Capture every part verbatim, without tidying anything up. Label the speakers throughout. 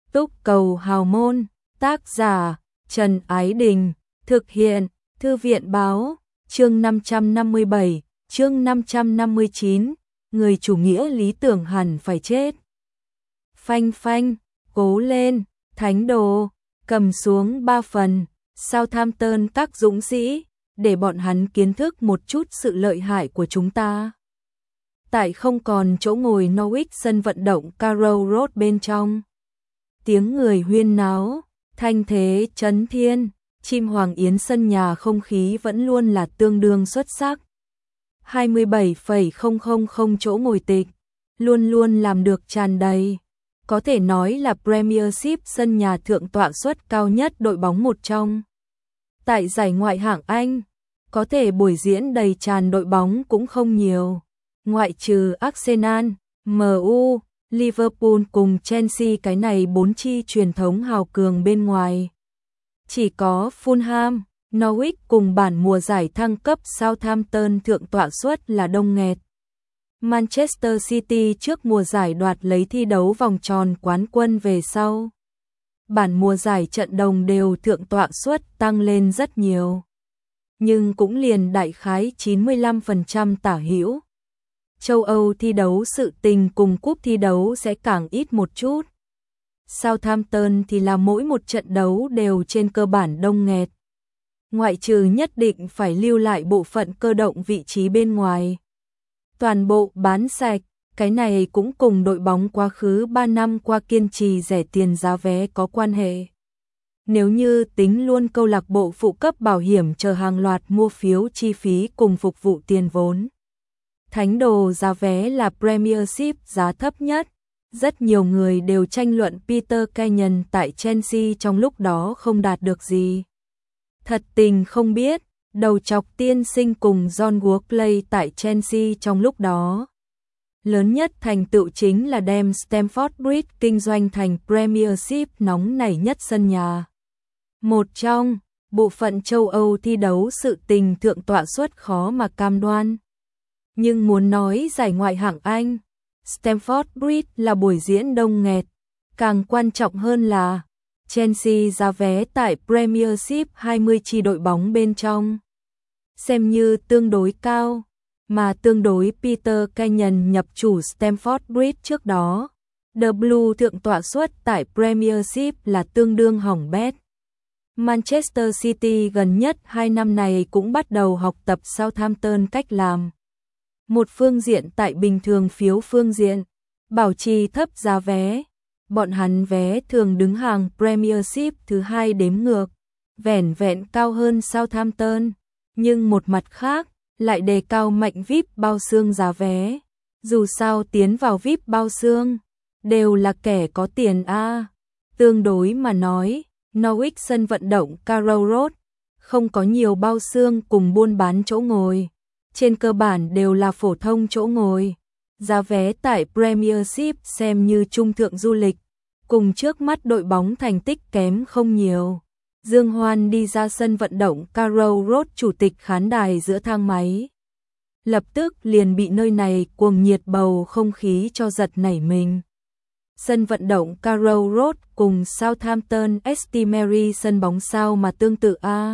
Speaker 1: Túc Cầu Hào Môn, tác giả Trần Ái Đình, thực hiện Thư viện Báo, chương năm trăm năm mươi bảy, chương năm trăm năm mươi chín, người chủ nghĩa lý tưởng hẳn phải chết. Phanh phanh, cố lên, thánh đồ, cầm xuống ba phần, Southampton các dũng sĩ, để bọn hắn kiến thức một chút sự lợi hại của chúng ta. Tại không còn chỗ ngồi Norwich sân vận động Carrow Road bên trong. Tiếng người huyên náo, thanh thế chấn thiên, chim hoàng yến sân nhà không khí vẫn luôn là tương đương xuất sắc. hai mươi bảy phẩy không không không chỗ ngồi tịch, luôn luôn làm được tràn đầy. Có thể nói là Premiership sân nhà thượng tọa suất cao nhất đội bóng một trong. Tại giải ngoại hạng Anh, có thể buổi diễn đầy tràn đội bóng cũng không nhiều. Ngoại trừ Arsenal, em u, Liverpool cùng Chelsea cái này bốn chi truyền thống hào cường bên ngoài. Chỉ có Fulham, Norwich cùng bản mùa giải thăng cấp Southampton thượng tọa suất là đông nghẹt. Manchester City trước mùa giải đoạt lấy thi đấu vòng tròn quán quân về sau. Bản mùa giải trận đồng đều thượng tọa suất tăng lên rất nhiều. Nhưng cũng liền đại khái chín mươi lăm phần trăm tả hữu. Châu Âu thi đấu sự tình cùng cúp thi đấu sẽ càng ít một chút. Southampton thì là mỗi một trận đấu đều trên cơ bản đông nghẹt. Ngoại trừ nhất định phải lưu lại bộ phận cơ động vị trí bên ngoài. Toàn bộ bán sạch, cái này cũng cùng đội bóng quá khứ ba năm qua kiên trì rẻ tiền giá vé có quan hệ. Nếu như tính luôn câu lạc bộ phụ cấp bảo hiểm chờ hàng loạt mua phiếu chi phí cùng phục vụ tiền vốn. Thánh đồ giá vé là Premiership giá thấp nhất. Rất nhiều người đều tranh luận Peter Kenyon tại Chelsea trong lúc đó không đạt được gì. Thật tình không biết, đầu chọc tiên sinh cùng John Workley tại Chelsea trong lúc đó. Lớn nhất thành tựu chính là đem Stamford Bridge kinh doanh thành Premiership nóng nảy nhất sân nhà. Một trong, bộ phận châu Âu thi đấu sự tình thượng tọa suất khó mà cam đoan. Nhưng muốn nói giải ngoại hạng Anh, Stamford Bridge là buổi diễn đông nghẹt. Càng quan trọng hơn là Chelsea giá vé tại Premiership hai mươi chi đội bóng bên trong. Xem như tương đối cao, mà tương đối Peter Kenyon nhập chủ Stamford Bridge trước đó. The Blue thượng tọa suất tại Premiership là tương đương hỏng bét. Manchester City gần nhất hai năm này cũng bắt đầu học tập Southampton cách làm. Một phương diện tại bình thường phiếu phương diện, bảo trì thấp giá vé. Bọn hắn vé thường đứng hàng Premiership thứ hai đếm ngược, vẻn vẹn cao hơn Southampton. Nhưng một mặt khác, lại đề cao mạnh vê i pê bao xương giá vé. Dù sao tiến vào vê i pê bao xương, đều là kẻ có tiền a. Tương đối mà nói, Norwich sân vận động Carrow Road, không có nhiều bao xương cùng buôn bán chỗ ngồi. Trên cơ bản đều là phổ thông chỗ ngồi. Giá vé tại Premiership xem như trung thượng du lịch, cùng trước mắt đội bóng thành tích kém không nhiều. Dương Hoan đi ra sân vận động Carrow Road chủ tịch khán đài giữa thang máy. Lập tức liền bị nơi này cuồng nhiệt bầu không khí cho giật nảy mình. Sân vận động Carrow Road cùng Southampton St Mary sân bóng sao mà tương tự a.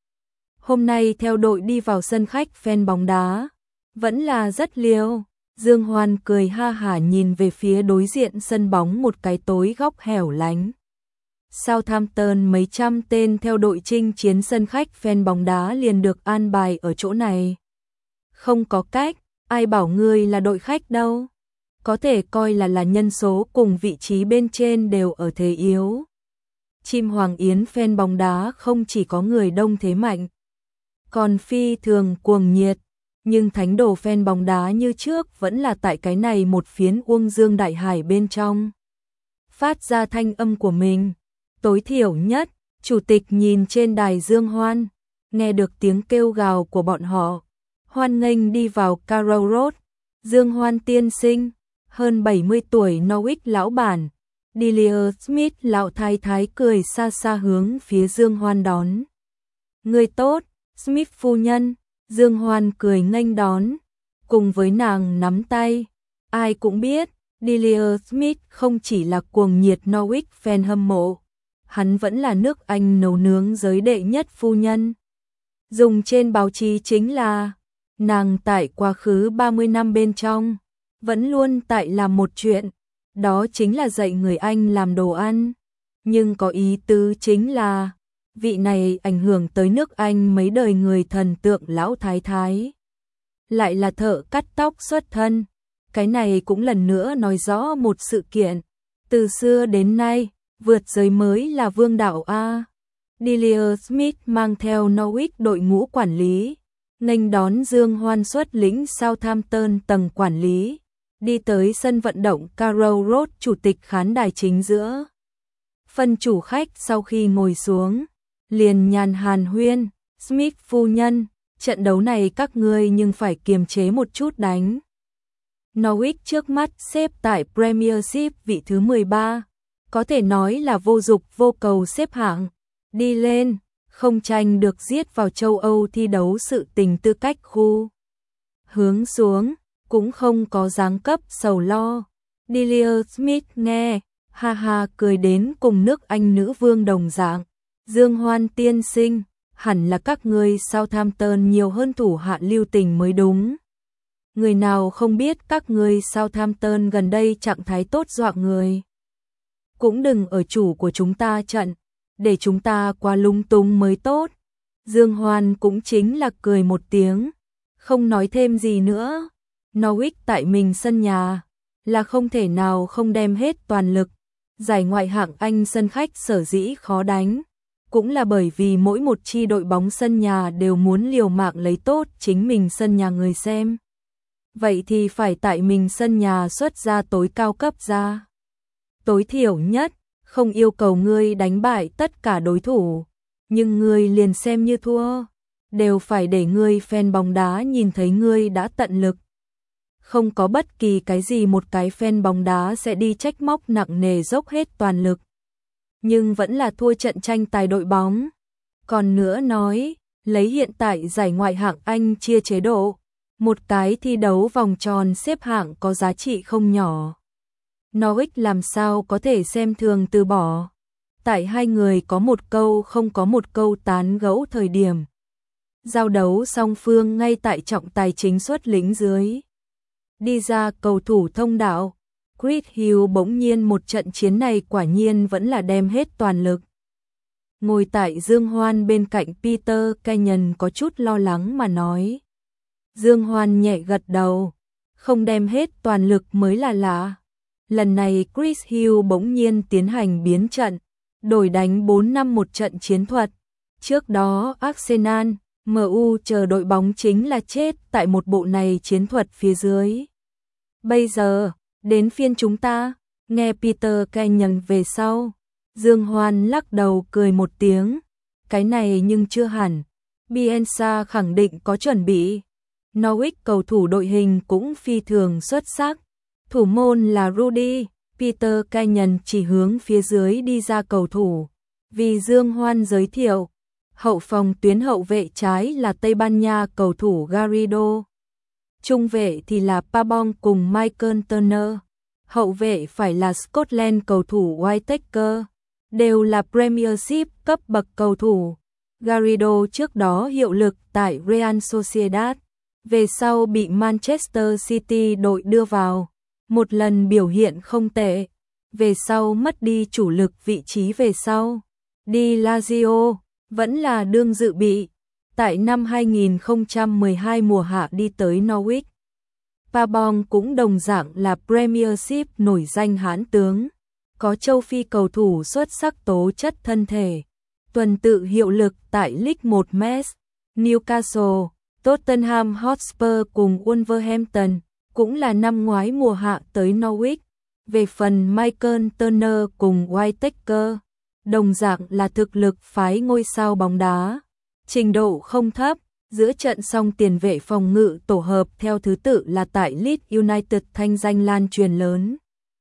Speaker 1: Hôm nay theo đội đi vào sân khách fan bóng đá, vẫn là rất liều. Dương Hoan cười ha hả nhìn về phía đối diện sân bóng một cái tối góc hẻo lánh. Southampton mấy trăm tên theo đội chinh chiến sân khách fan bóng đá liền được an bài ở chỗ này. Không có cách, ai bảo ngươi là đội khách đâu. Có thể coi là là nhân số cùng vị trí bên trên đều ở thế yếu. Chim hoàng yến fan bóng đá không chỉ có người đông thế mạnh, còn phi thường cuồng nhiệt. Nhưng thánh đồ fan bóng đá như trước vẫn là tại cái này một phiến Uông Dương Đại Hải bên trong. Phát ra thanh âm của mình. Tối thiểu nhất, chủ tịch nhìn trên đài Dương Hoan, nghe được tiếng kêu gào của bọn họ. Hoan nghênh đi vào Carrow Road. Dương Hoan tiên sinh, hơn bảy mươi tuổi Norwich lão bản, Delia Smith lão thái thái cười xa xa hướng phía Dương Hoan đón. Người tốt, Smith phu nhân. Dương Hoan cười nghênh đón, cùng với nàng nắm tay. Ai cũng biết, Dillier Smith không chỉ là cuồng nhiệt Norwich fan hâm mộ, hắn vẫn là nước Anh nấu nướng giới đệ nhất phu nhân. Dùng trên báo chí chính là nàng tại quá khứ ba mươi năm bên trong, vẫn luôn tại làm một chuyện, đó chính là dạy người Anh làm đồ ăn. Nhưng có ý tứ chính là, vị này ảnh hưởng tới nước Anh mấy đời người thần tượng lão thái thái. Lại là thợ cắt tóc xuất thân, cái này cũng lần nữa nói rõ một sự kiện. Từ xưa đến nay, vượt giới mới là vương đạo A. Dillier Smith mang theo Norwich đội ngũ quản lý, nghênh đón Dương Hoan xuất lĩnh Southampton tầng quản lý, đi tới sân vận động Carrow Road, chủ tịch khán đài chính giữa. Phân chủ khách sau khi ngồi xuống, liền nhàn hàn huyên, Smith phu nhân, trận đấu này các ngươi nhưng phải kiềm chế một chút đánh. Norwich trước mắt xếp tại Premiership vị thứ mười ba, có thể nói là vô dục vô cầu xếp hạng, đi lên, không tranh được giết vào châu Âu thi đấu sự tình tư cách khu. Hướng xuống, cũng không có giáng cấp sầu lo. Dillier Smith nghe, ha ha cười đến cùng nước Anh nữ vương đồng dạng. Dương Hoan tiên sinh, hẳn là các ngươi Southampton nhiều hơn thủ hạ lưu tình mới đúng. Người nào không biết các ngươi Southampton gần đây trạng thái tốt dọa người. Cũng đừng ở chủ của chúng ta trận, để chúng ta quá lung tung mới tốt. Dương Hoan cũng chính là cười một tiếng, không nói thêm gì nữa. Norwich tại mình sân nhà, là không thể nào không đem hết toàn lực. Giải ngoại hạng Anh sân khách sở dĩ khó đánh, cũng là bởi vì mỗi một chi đội bóng sân nhà đều muốn liều mạng lấy tốt chính mình sân nhà người xem. Vậy thì phải tại mình sân nhà xuất ra tối cao cấp ra. Tối thiểu nhất, không yêu cầu ngươi đánh bại tất cả đối thủ, nhưng ngươi liền xem như thua, đều phải để ngươi fan bóng đá nhìn thấy ngươi đã tận lực. Không có bất kỳ cái gì một cái fan bóng đá sẽ đi trách móc nặng nề dốc hết toàn lực. Nhưng vẫn là thua trận tranh tài đội bóng. Còn nữa nói, lấy hiện tại giải ngoại hạng Anh chia chế độ, một cái thi đấu vòng tròn xếp hạng có giá trị không nhỏ. Norwich làm sao có thể xem thường từ bỏ. Tại hai người có một câu không có một câu tán gẫu thời điểm. Giao đấu song phương ngay tại trọng tài chính xuất lĩnh dưới. Đi ra cầu thủ thông đạo, Chris Hill bỗng nhiên một trận chiến này quả nhiên vẫn là đem hết toàn lực. Ngồi tại Dương Hoan bên cạnh Peter Kenyon có chút lo lắng mà nói. Dương Hoan nhẹ gật đầu, không đem hết toàn lực mới là lạ. Lần này Chris Hill bỗng nhiên tiến hành biến trận, đổi đánh bốn năm một trận chiến thuật. Trước đó Arsenal, em u chờ đội bóng chính là chết tại một bộ này chiến thuật phía dưới. Bây giờ, đến phiên chúng ta, nghe Peter Kenyon về sau. Dương Hoan lắc đầu cười một tiếng, cái này nhưng chưa hẳn. Bielsa khẳng định có chuẩn bị. Norwich cầu thủ đội hình cũng phi thường xuất sắc. Thủ môn là Rudy, Peter Kenyon chỉ hướng phía dưới đi ra cầu thủ. Vì Dương Hoan giới thiệu, hậu phòng tuyến hậu vệ trái là Tây Ban Nha cầu thủ Garrido. Trung vệ thì là Pabong cùng Michael Turner. Hậu vệ phải là Scotland cầu thủ Whittaker. Đều là Premiership cấp bậc cầu thủ. Garrido trước đó hiệu lực tại Real Sociedad, về sau bị Manchester City đội đưa vào. Một lần biểu hiện không tệ, về sau mất đi chủ lực vị trí về sau. Đi Lazio, vẫn là đương dự bị. Tại năm hai nghìn không trăm mười hai mùa hạ đi tới Norwich. Pabong cũng đồng dạng là Premiership nổi danh hãn tướng. Có châu Phi cầu thủ xuất sắc tố chất thân thể. Tuần tự hiệu lực tại League một Metz, Newcastle, Tottenham Hotspur cùng Wolverhampton. Cũng là năm ngoái mùa hạ tới Norwich. Về phần Michael Turner cùng Whittaker, đồng dạng là thực lực phái ngôi sao bóng đá. Trình độ không thấp, giữa trận song tiền vệ phòng ngự tổ hợp theo thứ tự là tại Leeds United thanh danh lan truyền lớn.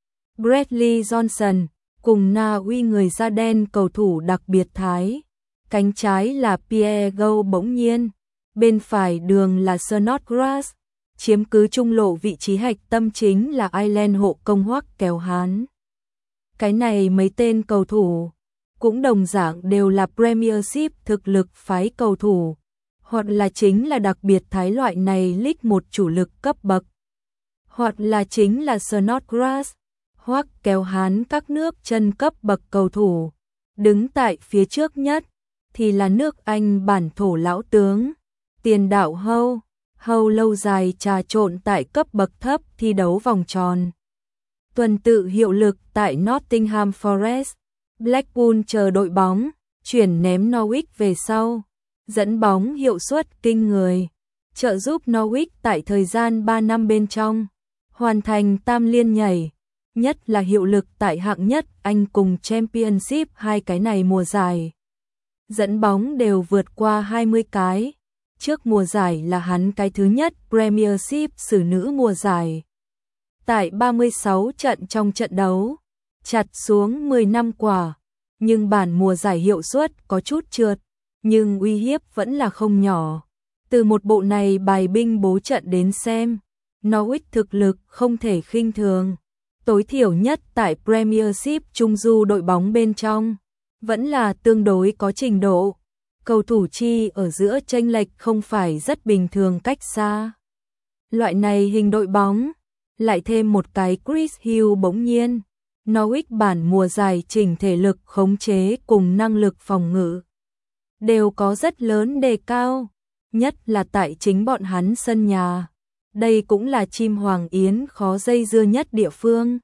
Speaker 1: Bradley Johnson, cùng Na Uy người da đen cầu thủ đặc biệt Thái. Cánh trái là Pierre Gou bỗng nhiên, bên phải đường là Snodgrass. chiếm cứ trung lộ vị trí hạch tâm chính là Ireland hộ công Hoắc Kéo Hán. Cái này mấy tên cầu thủ cũng đồng dạng đều là Premiership thực lực phái cầu thủ, hoặc là chính là đặc biệt thái loại này League một chủ lực cấp bậc, hoặc là chính là Snodgrass, Hoắc Kéo Hán các nước chân cấp bậc cầu thủ. Đứng tại phía trước nhất thì là nước Anh bản thổ lão tướng, tiền đạo Howe. Howe lâu dài trà trộn tại cấp bậc thấp thi đấu vòng tròn. Tuần tự hiệu lực tại Nottingham Forest, Blackpool chờ đội bóng, chuyển ném Norwich về sau, dẫn bóng hiệu suất kinh người, trợ giúp Norwich tại thời gian ba năm bên trong, hoàn thành tam liên nhảy, nhất là hiệu lực tại hạng nhất Anh cùng Championship hai cái này mùa giải. Dẫn bóng đều vượt qua hai mươi cái, trước mùa giải là hắn cái thứ nhất Premiership xử nữ mùa giải. Tại ba mươi sáu trận trong trận đấu, chặt xuống mười năm quả, nhưng bản mùa giải hiệu suất có chút trượt, nhưng uy hiếp vẫn là không nhỏ. Từ một bộ này bài binh bố trận đến xem, Norwich thực lực không thể khinh thường, tối thiểu nhất tại Premiership trung du đội bóng bên trong, vẫn là tương đối có trình độ. Cầu thủ chi ở giữa chênh lệch không phải rất bình thường cách xa. Loại này hình đội bóng, lại thêm một cái Chris Hill bỗng nhiên, Norwich bản mùa giải chỉnh thể lực khống chế cùng năng lực phòng ngự đều có rất lớn đề cao, nhất là tại chính bọn hắn sân nhà. Đây cũng là chim hoàng yến khó dây dưa nhất địa phương.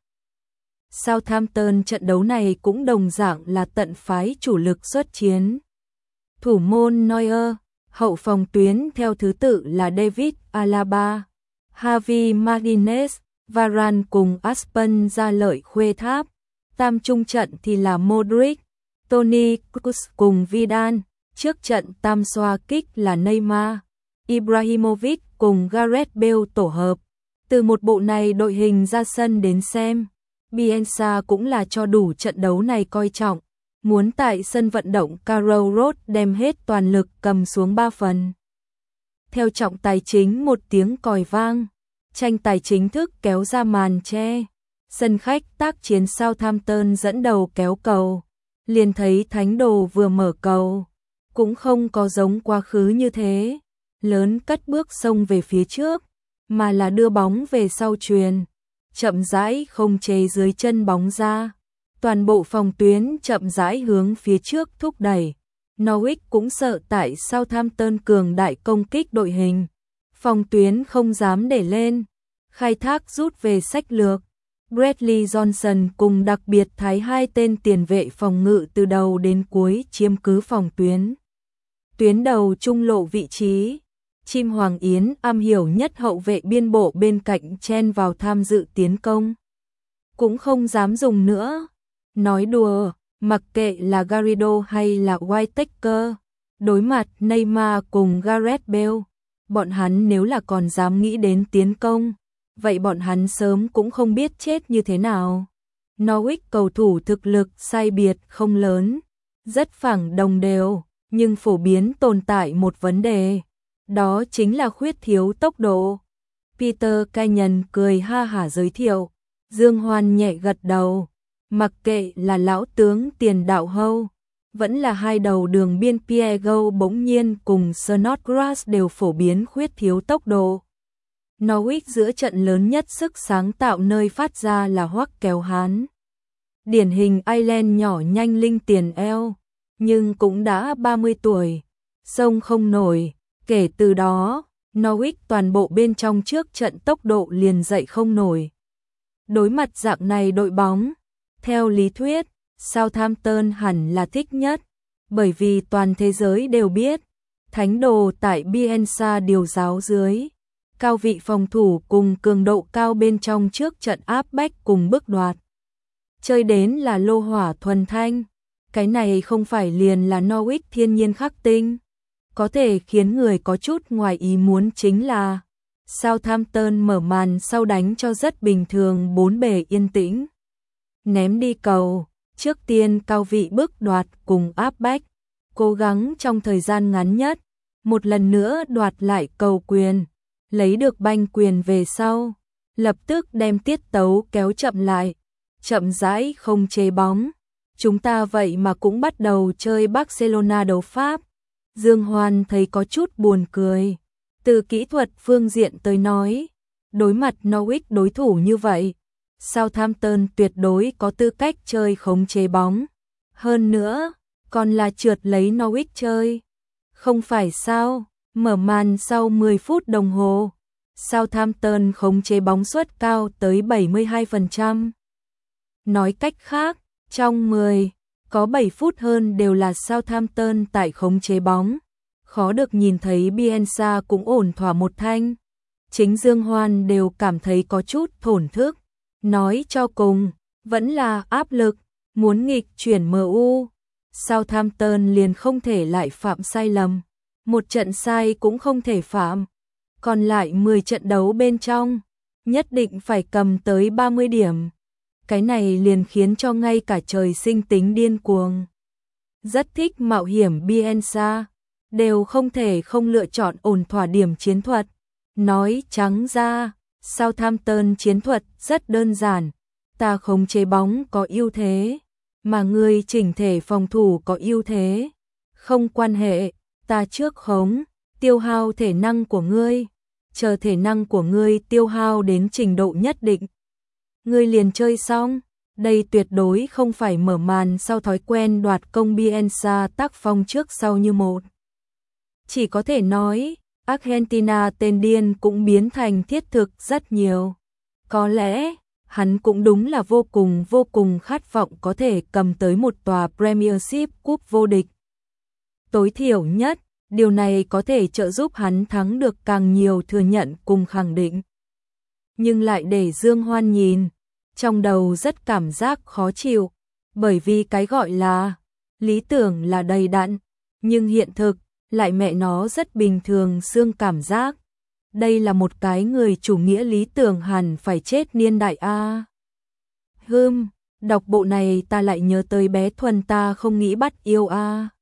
Speaker 1: Southampton trận đấu này cũng đồng dạng là tận phái chủ lực xuất chiến. Thủ môn Neuer, hậu phòng tuyến theo thứ tự là David Alaba, Javi Martinez, Varane cùng Aspen ra lợi khuê tháp. Tam trung trận thì là Modric, Toni Kroos cùng Vidal. Trước trận tam xoa kích là Neymar, Ibrahimovic cùng Gareth Bale tổ hợp. Từ một bộ này đội hình ra sân đến xem, Bielsa cũng là cho đủ trận đấu này coi trọng, muốn tại sân vận động Carrow Road đem hết toàn lực cầm xuống ba phần. Theo trọng tài chính một tiếng còi vang, tranh tài chính thức kéo ra màn che. Sân khách tác chiến Southampton dẫn đầu kéo cầu, liền thấy Thánh Đồ vừa mở cầu, cũng không có giống quá khứ như thế, lớn cất bước xông về phía trước, mà là đưa bóng về sau chuyền, chậm rãi không chế dưới chân bóng ra. Toàn bộ phòng tuyến chậm rãi hướng phía trước thúc đẩy. Norwich cũng sợ tại Southampton cường đại công kích đội hình, phòng tuyến không dám để lên, khai thác rút về sách lược. Bradley Johnson cùng đặc biệt thái hai tên tiền vệ phòng ngự từ đầu đến cuối chiếm cứ phòng tuyến. Tuyến đầu trung lộ vị trí, chim hoàng yến am hiểu nhất hậu vệ biên bộ bên cạnh chen vào tham dự tiến công. Cũng không dám dùng nữa. Nói đùa, mặc kệ là Garrido hay là Whittaker, đối mặt Neymar cùng Gareth Bale, bọn hắn nếu là còn dám nghĩ đến tiến công, vậy bọn hắn sớm cũng không biết chết như thế nào. Norwich cầu thủ thực lực sai biệt không lớn, rất phẳng đồng đều, nhưng phổ biến tồn tại một vấn đề, đó chính là khuyết thiếu tốc độ. Peter Kenyon cười ha hả giới thiệu, Dương Hoan nhẹ gật đầu. Mặc kệ là lão tướng tiền đạo Howe, vẫn là hai đầu đường biên Pierre bỗng nhiên cùng Snodgrass đều phổ biến khuyết thiếu tốc độ. Norwich giữa trận lớn nhất sức sáng tạo nơi phát ra là Hoắc Kéo Hán. Điển hình Ireland nhỏ nhanh linh tiền eo, nhưng cũng đã ba mươi tuổi, sông không nổi. Kể từ đó, Norwich toàn bộ bên trong trước trận tốc độ liền dậy không nổi. Đối mặt dạng này đội bóng, theo lý thuyết, Southampton hẳn là thích nhất, bởi vì toàn thế giới đều biết, Thánh Đồ tại Bielsa điều giáo dưới, cao vị phòng thủ cùng cường độ cao bên trong trước trận áp bách cùng bước đoạt. Chơi đến là lô hỏa thuần thanh, cái này không phải liền là Norwich thiên nhiên khắc tinh. Có thể khiến người có chút ngoài ý muốn chính là Southampton mở màn sau đánh cho rất bình thường bốn bề yên tĩnh. Ném đi cầu, trước tiên cao vị bước đoạt cùng áp bách, cố gắng trong thời gian ngắn nhất, một lần nữa đoạt lại cầu quyền, lấy được banh quyền về sau, lập tức đem tiết tấu kéo chậm lại, chậm rãi không chế bóng. Chúng ta vậy mà cũng bắt đầu chơi Barcelona đấu Pháp. Dương Hoan thấy có chút buồn cười. Từ kỹ thuật phương diện tới nói, đối mặt Norwich đối thủ như vậy, Southampton tuyệt đối có tư cách chơi khống chế bóng. Hơn nữa, còn là trượt lấy Norwich chơi. Không phải sao, mở màn sau mười phút đồng hồ, Southampton khống chế bóng suất cao tới bảy mươi hai phần trăm. Nói cách khác, trong mười, có bảy phút hơn đều là Southampton tại khống chế bóng. Khó được nhìn thấy Bielsa cũng ổn thỏa một thanh. Chính Dương Hoan đều cảm thấy có chút thổn thức. Nói cho cùng, vẫn là áp lực, muốn nghịch chuyển em u. Southampton liền không thể lại phạm sai lầm. Một trận sai cũng không thể phạm. Còn lại mười trận đấu bên trong, nhất định phải cầm tới ba mươi điểm. Cái này liền khiến cho ngay cả trời sinh tính điên cuồng, rất thích mạo hiểm Bielsa, đều không thể không lựa chọn ổn thỏa điểm chiến thuật. Nói trắng ra, Southampton chiến thuật rất đơn giản. Ta khống chế bóng có ưu thế, mà ngươi chỉnh thể phòng thủ có ưu thế. Không quan hệ, ta trước khống, tiêu hao thể năng của ngươi, chờ thể năng của ngươi tiêu hao đến trình độ nhất định, ngươi liền chơi xong. Đây tuyệt đối không phải mở màn sau thói quen đoạt công Bielsa tác phong trước sau như một. Chỉ có thể nói, Argentina tên điên cũng biến thành thiết thực rất nhiều. Có lẽ, hắn cũng đúng là vô cùng vô cùng khát vọng có thể cầm tới một tòa Premiership cúp vô địch. Tối thiểu nhất, điều này có thể trợ giúp hắn thắng được càng nhiều thừa nhận cùng khẳng định. Nhưng lại để Dương Hoan nhìn, trong đầu rất cảm giác khó chịu, bởi vì cái gọi là lý tưởng là đầy đặn, nhưng hiện thực lại mẹ nó rất bình thường xương cảm giác. Đây là một cái người chủ nghĩa lý tưởng hẳn phải chết niên đại a. Hừm, đọc bộ này ta lại nhớ tới bé Thuần ta không nghĩ bắt yêu a.